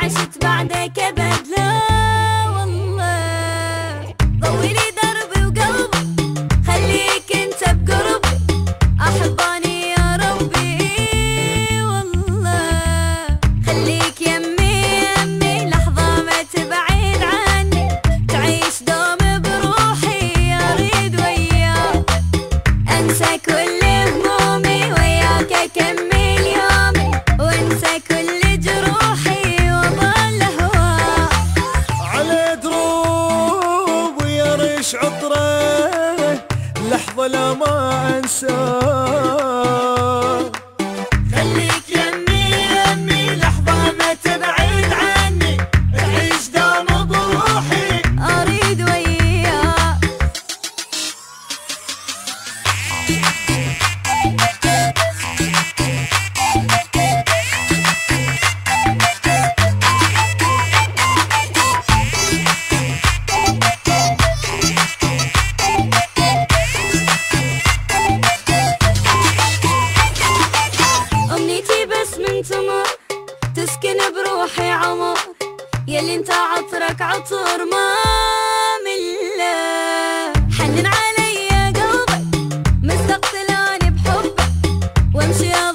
عشت بعدك ابد لا والله. ضوي لي دربي وقلبي خليك انت بقربي، احباني يا ربي والله. خليك يمي يمي لحظة ما تبعد عني، تعيش دوم بروحي اريد وياك. انسى كل همومي وياك اكمل يومي، وانسى كل جروحي وظل هواك. على دروب ويرش عطره لحظة لا ما انساه. خليك يمي يمي لحظة ما تبعد عني، تعيش دوم بروحي اريد وياك. أمنيتي بس من تمر تسكن بروحي عمر، يلي انت عطرك عطر ما مله. حنن علي قلبك مستقتلاني بحبك، وامشي